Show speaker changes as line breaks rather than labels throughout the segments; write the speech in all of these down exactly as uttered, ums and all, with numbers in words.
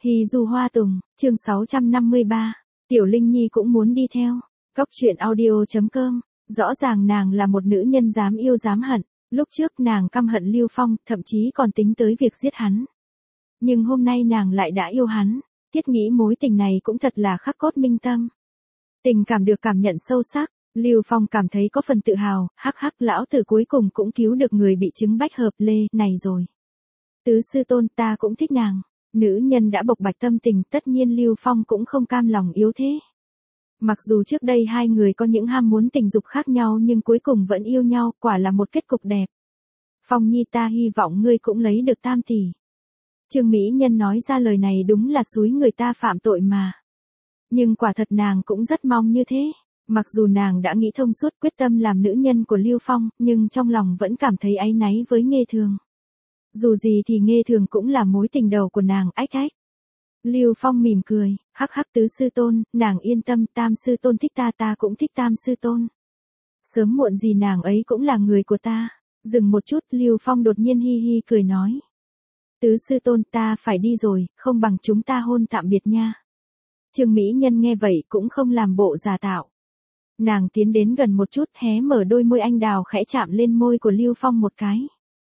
Hy du hoa tùng, chương sáu trăm năm mươi ba, Tiểu Linh Nhi cũng muốn đi theo. Cốc truyện audio chấm com, rõ ràng nàng là một nữ nhân dám yêu dám hận, lúc trước nàng căm hận Lưu Phong, thậm chí còn tính tới việc giết hắn. Nhưng hôm nay nàng lại đã yêu hắn, thiết nghĩ mối tình này cũng thật là khắc cốt minh tâm. Tình cảm được cảm nhận sâu sắc, Lưu Phong cảm thấy có phần tự hào, hắc hắc lão tử cuối cùng cũng cứu được người bị chứng bách hợp lê này rồi. Tứ sư tôn ta cũng thích nàng. Nữ nhân đã bộc bạch tâm tình, tất nhiên Lưu Phong cũng không cam lòng yếu thế. Mặc dù trước đây hai người có những ham muốn tình dục khác nhau nhưng cuối cùng vẫn yêu nhau, quả là một kết cục đẹp. Phong Nhi ta hy vọng ngươi cũng lấy được tam tỷ. Trương Mỹ Nhân nói ra lời này đúng là xúi người ta phạm tội mà. Nhưng quả thật nàng cũng rất mong như thế. Mặc dù nàng đã nghĩ thông suốt quyết tâm làm nữ nhân của Lưu Phong, nhưng trong lòng vẫn cảm thấy áy náy với Nghê Thường. Dù gì thì Nghê Thường cũng là mối tình đầu của nàng, ách ách. Lưu Phong mỉm cười, hắc hắc tứ sư tôn, nàng yên tâm, tam sư tôn thích ta ta cũng thích tam sư tôn. Sớm muộn gì nàng ấy cũng là người của ta. Dừng một chút, Lưu Phong đột nhiên hi hi cười nói. Tứ sư tôn ta phải đi rồi, không bằng chúng ta hôn tạm biệt nha. Trương Mỹ Nhân nghe vậy cũng không làm bộ giả tạo. Nàng tiến đến gần một chút hé mở đôi môi anh đào khẽ chạm lên môi của Lưu Phong một cái.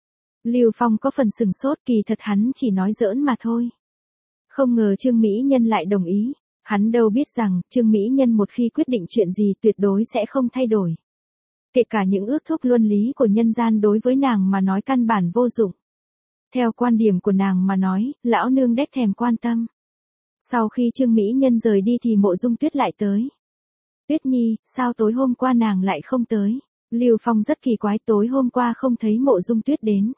Lưu Phong có phần sừng sốt, kỳ thật hắn chỉ nói giỡn mà thôi. Không ngờ Trương Mỹ Nhân lại đồng ý, hắn đâu biết rằng Trương Mỹ Nhân một khi quyết định chuyện gì tuyệt đối sẽ không thay đổi. Kể cả những ước thúc luân lý của nhân gian đối với nàng mà nói căn bản vô dụng. Theo quan điểm của nàng mà nói, lão nương đếch thèm quan tâm. Sau khi Trương Mỹ Nhân rời đi thì Mộ Dung Tuyết lại tới. Tuyết Nhi, sao tối hôm qua nàng lại không tới? Lưu Phong rất kỳ quái, tối hôm qua không thấy Mộ Dung Tuyết đến.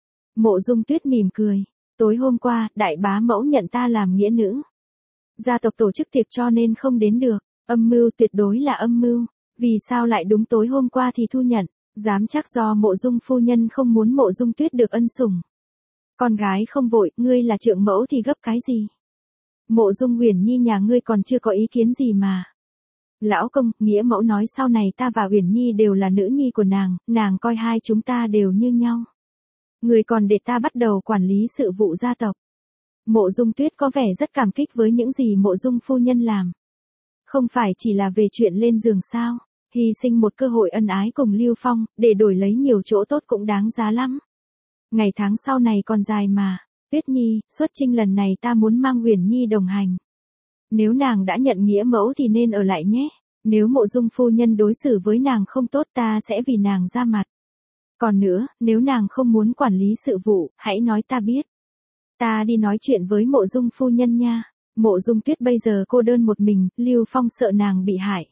Mộ Dung Tuyết mỉm cười, tối hôm qua, đại bá mẫu nhận ta làm nghĩa nữ. Gia tộc tổ chức tiệc cho nên không đến được, âm mưu tuyệt đối là âm mưu, vì sao lại đúng tối hôm qua thì thu nhận, dám chắc do Mộ Dung phu nhân không muốn Mộ Dung Tuyết được ân sủng. Con gái không vội, ngươi là trượng mẫu thì gấp cái gì? Mộ Dung Uyển Nhi nhà ngươi còn chưa có ý kiến gì mà. Lão công, nghĩa mẫu nói sau này ta và Uyển Nhi đều là nữ nhi của nàng, nàng coi hai chúng ta đều như nhau. Người còn để ta bắt đầu quản lý sự vụ gia tộc. Mộ Dung Tuyết có vẻ rất cảm kích với những gì Mộ Dung phu nhân làm. Không phải chỉ là về chuyện lên giường sao, hy sinh một cơ hội ân ái cùng Lưu Phong, để đổi lấy nhiều chỗ tốt cũng đáng giá lắm. Ngày tháng sau này còn dài mà. Tuyết Nhi, xuất chinh lần này ta muốn mang Uyển Nhi đồng hành. Nếu nàng đã nhận nghĩa mẫu thì nên ở lại nhé. Nếu Mộ Dung phu nhân đối xử với nàng không tốt ta sẽ vì nàng ra mặt. Còn nữa, nếu nàng không muốn quản lý sự vụ, hãy nói ta biết. Ta đi nói chuyện với Mộ Dung phu nhân nha. Mộ Dung Tuyết bây giờ cô đơn một mình, Lưu Phong sợ nàng bị hại.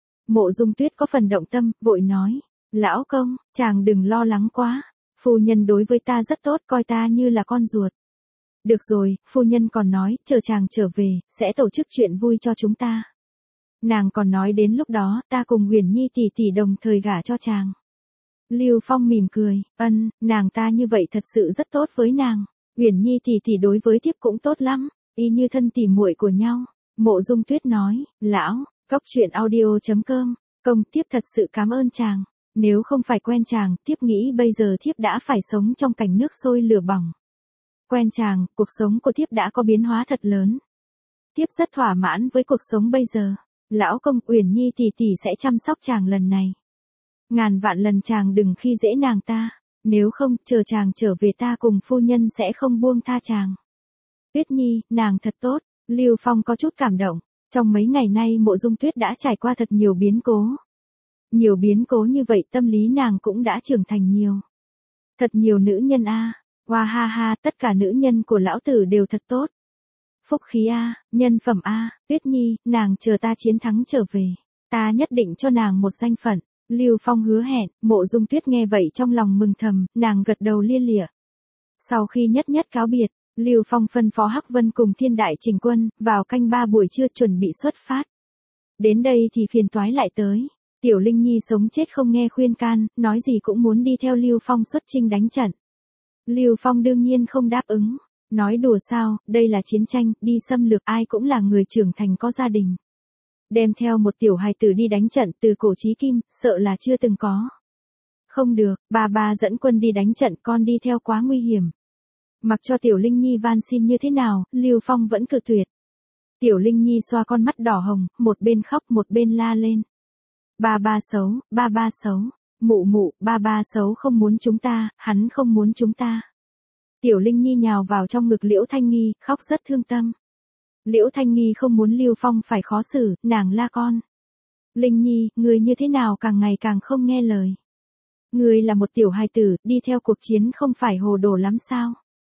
Mộ Dung Tuyết có phần động tâm, vội nói. Lão công, chàng đừng lo lắng quá. Phu nhân đối với ta rất tốt, coi ta như là con ruột. Được rồi, phu nhân còn nói, chờ chàng trở về, sẽ tổ chức chuyện vui cho chúng ta. Nàng còn nói đến lúc đó, ta cùng Uyển Nhi tỷ tỷ đồng thời gả cho chàng. Lưu Phong mỉm cười, ân, nàng ta như vậy thật sự rất tốt với nàng. Uyển Nhi tỷ tỷ đối với thiếp cũng tốt lắm, y như thân tỉ muội của nhau. Mộ Dung Tuyết nói, lão, cốc truyện audio chấm com, công thiếp thật sự cảm ơn chàng. Nếu không phải quen chàng, thiếp nghĩ bây giờ thiếp đã phải sống trong cảnh nước sôi lửa bỏng. Quen chàng, cuộc sống của thiếp đã có biến hóa thật lớn. Thiếp rất thỏa mãn với cuộc sống bây giờ. Lão công, Uyển Nhi tỷ tỷ sẽ chăm sóc chàng lần này. Ngàn vạn lần chàng đừng khi dễ nàng ta. Nếu không, chờ chàng trở về ta cùng phu nhân sẽ không buông tha chàng. Tuyết Nhi, nàng thật tốt. Lưu Phong có chút cảm động. Trong mấy ngày nay Mộ Dung Tuyết đã trải qua thật nhiều biến cố. Nhiều biến cố như vậy tâm lý nàng cũng đã trưởng thành nhiều. Thật nhiều nữ nhân a, à. Hoa ha ha, tất cả nữ nhân của lão tử đều thật tốt. Phúc khí a, à, nhân phẩm a, à. Tuyết Nhi, nàng chờ ta chiến thắng trở về. Ta nhất định cho nàng một danh phận. Lưu Phong hứa hẹn, Mộ Dung Tuyết nghe vậy trong lòng mừng thầm, nàng gật đầu lia lịa. Sau khi nhất nhất cáo biệt, Lưu Phong phân phó Hắc Vân cùng Thiên Đại chỉnh quân, vào canh ba buổi trưa chuẩn bị xuất phát. Đến đây thì phiền toái lại tới. Tiểu Linh Nhi sống chết không nghe khuyên can, nói gì cũng muốn đi theo Lưu Phong xuất chinh đánh trận. Lưu Phong đương nhiên không đáp ứng, nói đùa sao, đây là chiến tranh, đi xâm lược ai cũng là người trưởng thành có gia đình. Đem theo một tiểu hài tử đi đánh trận từ cổ chí kim, sợ là chưa từng có. Không được, bà bà dẫn quân đi đánh trận con đi theo quá nguy hiểm. Mặc cho Tiểu Linh Nhi van xin như thế nào, Lưu Phong vẫn cự tuyệt. Tiểu Linh Nhi xoa con mắt đỏ hồng, một bên khóc một bên la lên. Ba ba xấu, ba ba xấu, mụ mụ, ba ba xấu không muốn chúng ta, hắn không muốn chúng ta. Tiểu Linh Nhi nhào vào trong ngực Liễu Thanh Nghi, khóc rất thương tâm. Liễu Thanh Nghi không muốn Lưu Phong phải khó xử, nàng la con. Linh Nhi, người như thế nào càng ngày càng không nghe lời. Người là một tiểu hài tử, đi theo cuộc chiến không phải hồ đồ lắm sao.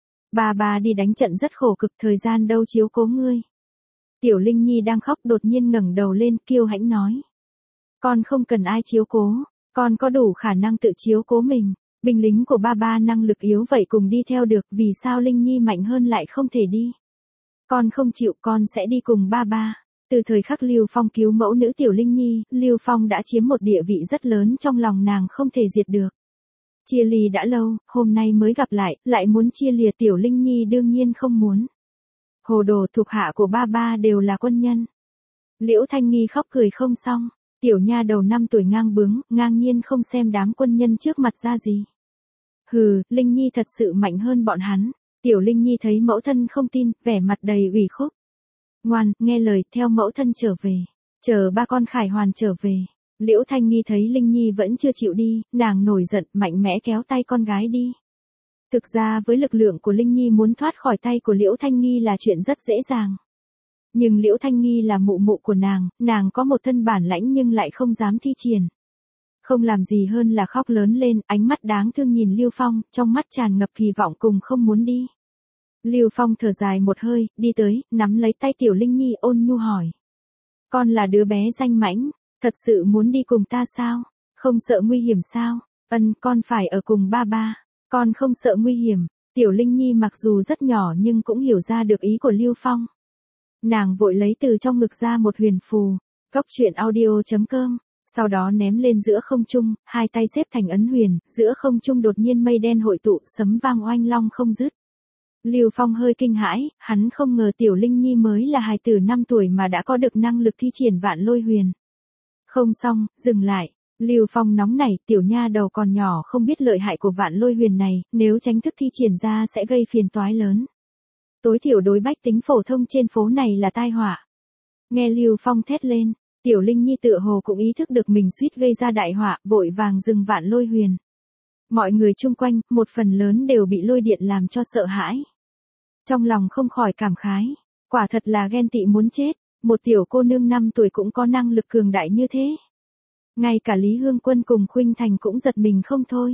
Bà bà đi đánh trận rất khổ cực, thời gian đâu chiếu cố ngươi. Tiểu Linh Nhi đang khóc đột nhiên ngẩng đầu lên, kiêu hãnh nói. Con không cần ai chiếu cố, con có đủ khả năng tự chiếu cố mình. Binh lính của ba ba năng lực yếu vậy cùng đi theo được, vì sao Linh Nhi mạnh hơn lại không thể đi. Con không chịu, con sẽ đi cùng ba ba. Từ thời khắc Lưu Phong cứu mẫu nữ Tiểu Linh Nhi, Lưu Phong đã chiếm một địa vị rất lớn trong lòng nàng không thể diệt được. Chia lìa đã lâu, hôm nay mới gặp lại, lại muốn chia lìa Tiểu Linh Nhi đương nhiên không muốn. Hồ đồ, thuộc hạ của ba ba đều là quân nhân. Liễu Thanh Nghi khóc cười không xong, tiểu nha đầu năm tuổi ngang bướng, ngang nhiên không xem đám quân nhân trước mặt ra gì. Hừ, Linh Nhi thật sự mạnh hơn bọn hắn. Tiểu Linh Nhi thấy mẫu thân không tin, vẻ mặt đầy ủy khúc. Ngoan, nghe lời, theo mẫu thân trở về. Chờ ba con Khải Hoàn trở về. Liễu Thanh Nghi thấy Linh Nhi vẫn chưa chịu đi, nàng nổi giận, mạnh mẽ kéo tay con gái đi. Thực ra với lực lượng của Linh Nhi muốn thoát khỏi tay của Liễu Thanh Nghi là chuyện rất dễ dàng. Nhưng Liễu Thanh Nghi là mụ mụ của nàng, nàng có một thân bản lãnh nhưng lại không dám thi triển. Không làm gì hơn là khóc lớn lên, ánh mắt đáng thương nhìn Lưu Phong, trong mắt tràn ngập kỳ vọng cùng không muốn đi. Lưu Phong thở dài một hơi, đi tới, nắm lấy tay Tiểu Linh Nhi ôn nhu hỏi. Con là đứa bé danh mãnh, thật sự muốn đi cùng ta sao? Không sợ nguy hiểm sao? Ân, con phải ở cùng ba ba. Con không sợ nguy hiểm. Tiểu Linh Nhi mặc dù rất nhỏ nhưng cũng hiểu ra được ý của Lưu Phong. Nàng vội lấy từ trong ngực ra một huyền phù. Cốc truyện audio chấm com. Sau đó ném lên giữa không trung, hai tay xếp thành ấn huyền, giữa không trung đột nhiên mây đen hội tụ, sấm vang oanh long không dứt. Lưu Phong hơi kinh hãi, hắn không ngờ Tiểu Linh Nhi mới là hài tử năm tuổi mà đã có được năng lực thi triển vạn lôi huyền. Không xong, dừng lại. Lưu Phong nóng nảy, tiểu nha đầu còn nhỏ không biết lợi hại của vạn lôi huyền này, nếu tránh thức thi triển ra sẽ gây phiền toái lớn. Tối thiểu đối bách tính phổ thông trên phố này là tai họa. Nghe Lưu Phong thét lên, Tiểu Linh Nhi tựa hồ cũng ý thức được mình suýt gây ra đại họa, vội vàng dừng vạn lôi huyền. Mọi người chung quanh, một phần lớn đều bị lôi điện làm cho sợ hãi. Trong lòng không khỏi cảm khái, quả thật là ghen tị muốn chết, một tiểu cô nương năm tuổi cũng có năng lực cường đại như thế. Ngay cả Lý Hương Quân cùng Khuynh Thành cũng giật mình không thôi.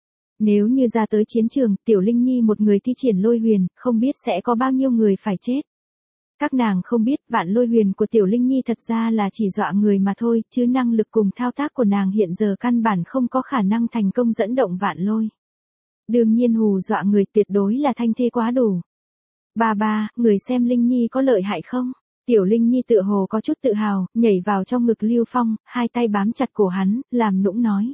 Nếu như ra tới chiến trường, Tiểu Linh Nhi một người thi triển lôi huyền, không biết sẽ có bao nhiêu người phải chết. Các nàng không biết vạn lôi huyền của Tiểu Linh Nhi thật ra là chỉ dọa người mà thôi, chứ năng lực cùng thao tác của nàng hiện giờ căn bản không có khả năng thành công dẫn động vạn lôi. Đương nhiên hù dọa người tuyệt đối là thanh thế quá đủ. Ba ba, người xem Linh Nhi có lợi hại không? Tiểu Linh Nhi tựa hồ có chút tự hào, nhảy vào trong ngực Lưu Phong, hai tay bám chặt cổ hắn, làm nũng nói.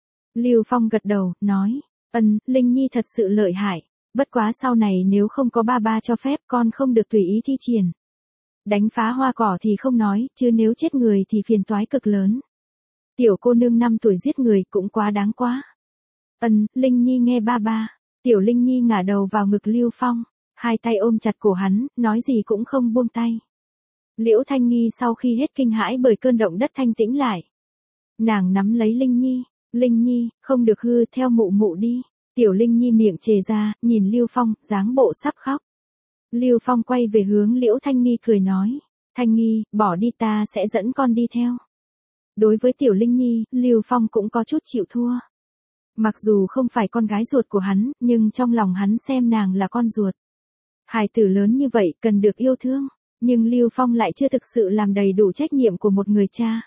Lưu Phong gật đầu, nói, ân, Linh Nhi thật sự lợi hại, bất quá sau này nếu không có ba ba cho phép con không được tùy ý thi triển. Đánh phá hoa cỏ thì không nói, chứ nếu chết người thì phiền toái cực lớn. Tiểu cô nương năm tuổi giết người cũng quá đáng quá. Ân, Linh Nhi nghe ba ba. Tiểu Linh Nhi ngả đầu vào ngực Lưu Phong, hai tay ôm chặt cổ hắn, nói gì cũng không buông tay. Liễu Thanh Nghi sau khi hết kinh hãi bởi cơn động đất thanh tĩnh lại. Nàng nắm lấy Linh Nhi, Linh Nhi, không được hư, theo mụ mụ đi. Tiểu Linh Nhi miệng chề ra, nhìn Lưu Phong, dáng bộ sắp khóc. Lưu Phong quay về hướng Liễu Thanh Nghi cười nói, Thanh Nghi, bỏ đi, ta sẽ dẫn con đi theo. Đối với Tiểu Linh Nhi, Lưu Phong cũng có chút chịu thua. Mặc dù không phải con gái ruột của hắn, nhưng trong lòng hắn xem nàng là con ruột. Hài tử lớn như vậy cần được yêu thương, nhưng Lưu Phong lại chưa thực sự làm đầy đủ trách nhiệm của một người cha.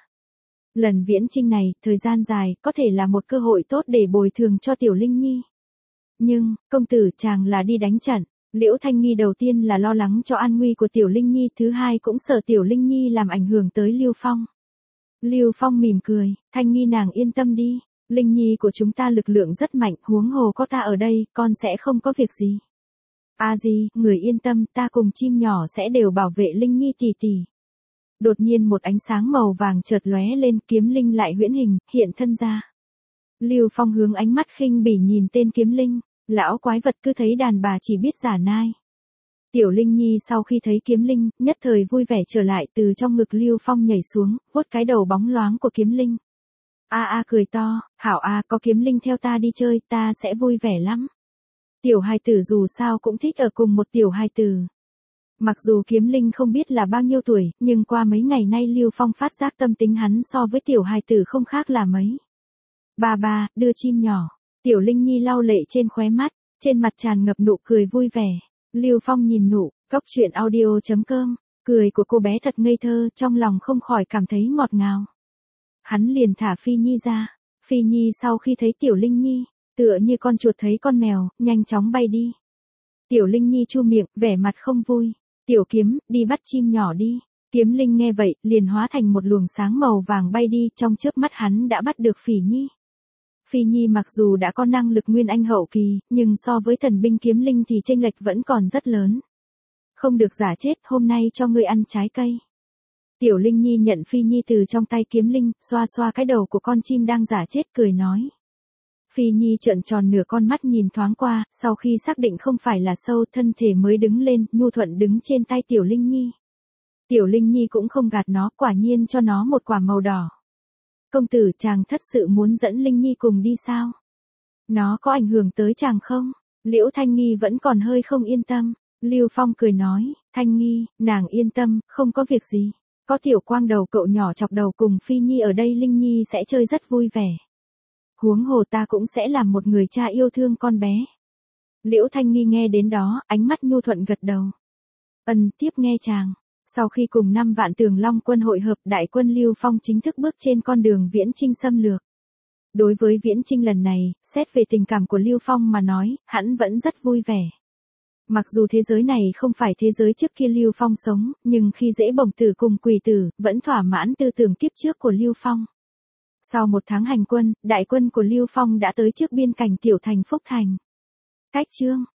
Lần viễn chinh này, thời gian dài, có thể là một cơ hội tốt để bồi thường cho Tiểu Linh Nhi. Nhưng, công tử chàng là đi đánh trận. Liễu Thanh Nghi đầu tiên là lo lắng cho an nguy của Tiểu Linh Nhi, thứ hai cũng sợ Tiểu Linh Nhi làm ảnh hưởng tới Lưu Phong. Lưu Phong mỉm cười, Thanh Nghi nàng yên tâm đi, Linh Nhi của chúng ta lực lượng rất mạnh, huống hồ có ta ở đây, con sẽ không có việc gì. A Di, người yên tâm, ta cùng chim nhỏ sẽ đều bảo vệ Linh Nhi tỷ tỷ. Đột nhiên một ánh sáng màu vàng chợt lóe lên, kiếm linh lại huyễn hình, hiện thân ra. Lưu Phong hướng ánh mắt khinh bỉ nhìn tên kiếm linh. Lão quái vật cứ thấy đàn bà chỉ biết giả nai. Tiểu Linh Nhi sau khi thấy Kiếm Linh, nhất thời vui vẻ trở lại, từ trong ngực Lưu Phong nhảy xuống, vuốt cái đầu bóng loáng của Kiếm Linh. A a cười to, hảo a, có Kiếm Linh theo ta đi chơi, ta sẽ vui vẻ lắm. Tiểu hài tử dù sao cũng thích ở cùng một tiểu hài tử. Mặc dù Kiếm Linh không biết là bao nhiêu tuổi, nhưng qua mấy ngày nay Lưu Phong phát giác tâm tính hắn so với tiểu hài tử không khác là mấy. Ba ba, đưa chim nhỏ. Tiểu Linh Nhi lau lệ trên khóe mắt, trên mặt tràn ngập nụ cười vui vẻ. Lưu Phong nhìn nụ, cốc truyện audio chấm com, cười của cô bé thật ngây thơ, trong lòng không khỏi cảm thấy ngọt ngào. Hắn liền thả Phi Nhi ra. Phi Nhi sau khi thấy Tiểu Linh Nhi, tựa như con chuột thấy con mèo, nhanh chóng bay đi. Tiểu Linh Nhi chu miệng, vẻ mặt không vui. Tiểu Kiếm, đi bắt chim nhỏ đi. Kiếm Linh nghe vậy, liền hóa thành một luồng sáng màu vàng bay đi, trong chớp mắt hắn đã bắt được Phỉ Nhi. Phi Nhi mặc dù đã có năng lực nguyên anh hậu kỳ, nhưng so với thần binh Kiếm Linh thì chênh lệch vẫn còn rất lớn. Không được giả chết, hôm nay cho ngươi ăn trái cây. Tiểu Linh Nhi nhận Phi Nhi từ trong tay Kiếm Linh, xoa xoa cái đầu của con chim đang giả chết, cười nói. Phi Nhi trợn tròn nửa con mắt nhìn thoáng qua, sau khi xác định không phải là sâu, thân thể mới đứng lên, nhu thuận đứng trên tay Tiểu Linh Nhi. Tiểu Linh Nhi cũng không gạt nó, quả nhiên cho nó một quả màu đỏ. Công tử, chàng thật sự muốn dẫn Linh Nhi cùng đi sao? Nó có ảnh hưởng tới chàng không? Liễu Thanh Nghi vẫn còn hơi không yên tâm. Lưu Phong cười nói, Thanh Nghi, nàng yên tâm, không có việc gì. Có Tiểu Quang đầu cậu nhỏ chọc đầu cùng Phi Nhi ở đây, Linh Nhi sẽ chơi rất vui vẻ. Huống hồ ta cũng sẽ làm một người cha yêu thương con bé. Liễu Thanh Nghi nghe đến đó, ánh mắt nhu thuận gật đầu. Ân, tiếp nghe chàng. Sau khi cùng năm vạn Tường Long quân hội hợp, đại quân Lưu Phong chính thức bước trên con đường viễn chinh xâm lược. Đối với viễn chinh lần này, xét về tình cảm của Lưu Phong mà nói, hắn vẫn rất vui vẻ. Mặc dù thế giới này không phải thế giới trước kia Lưu Phong sống, nhưng khi dễ bổng tử cùng quỷ tử, vẫn thỏa mãn tư tưởng kiếp trước của Lưu Phong. Sau một tháng hành quân, đại quân của Lưu Phong đã tới trước biên cảnh tiểu thành Phúc Thành. Cách chương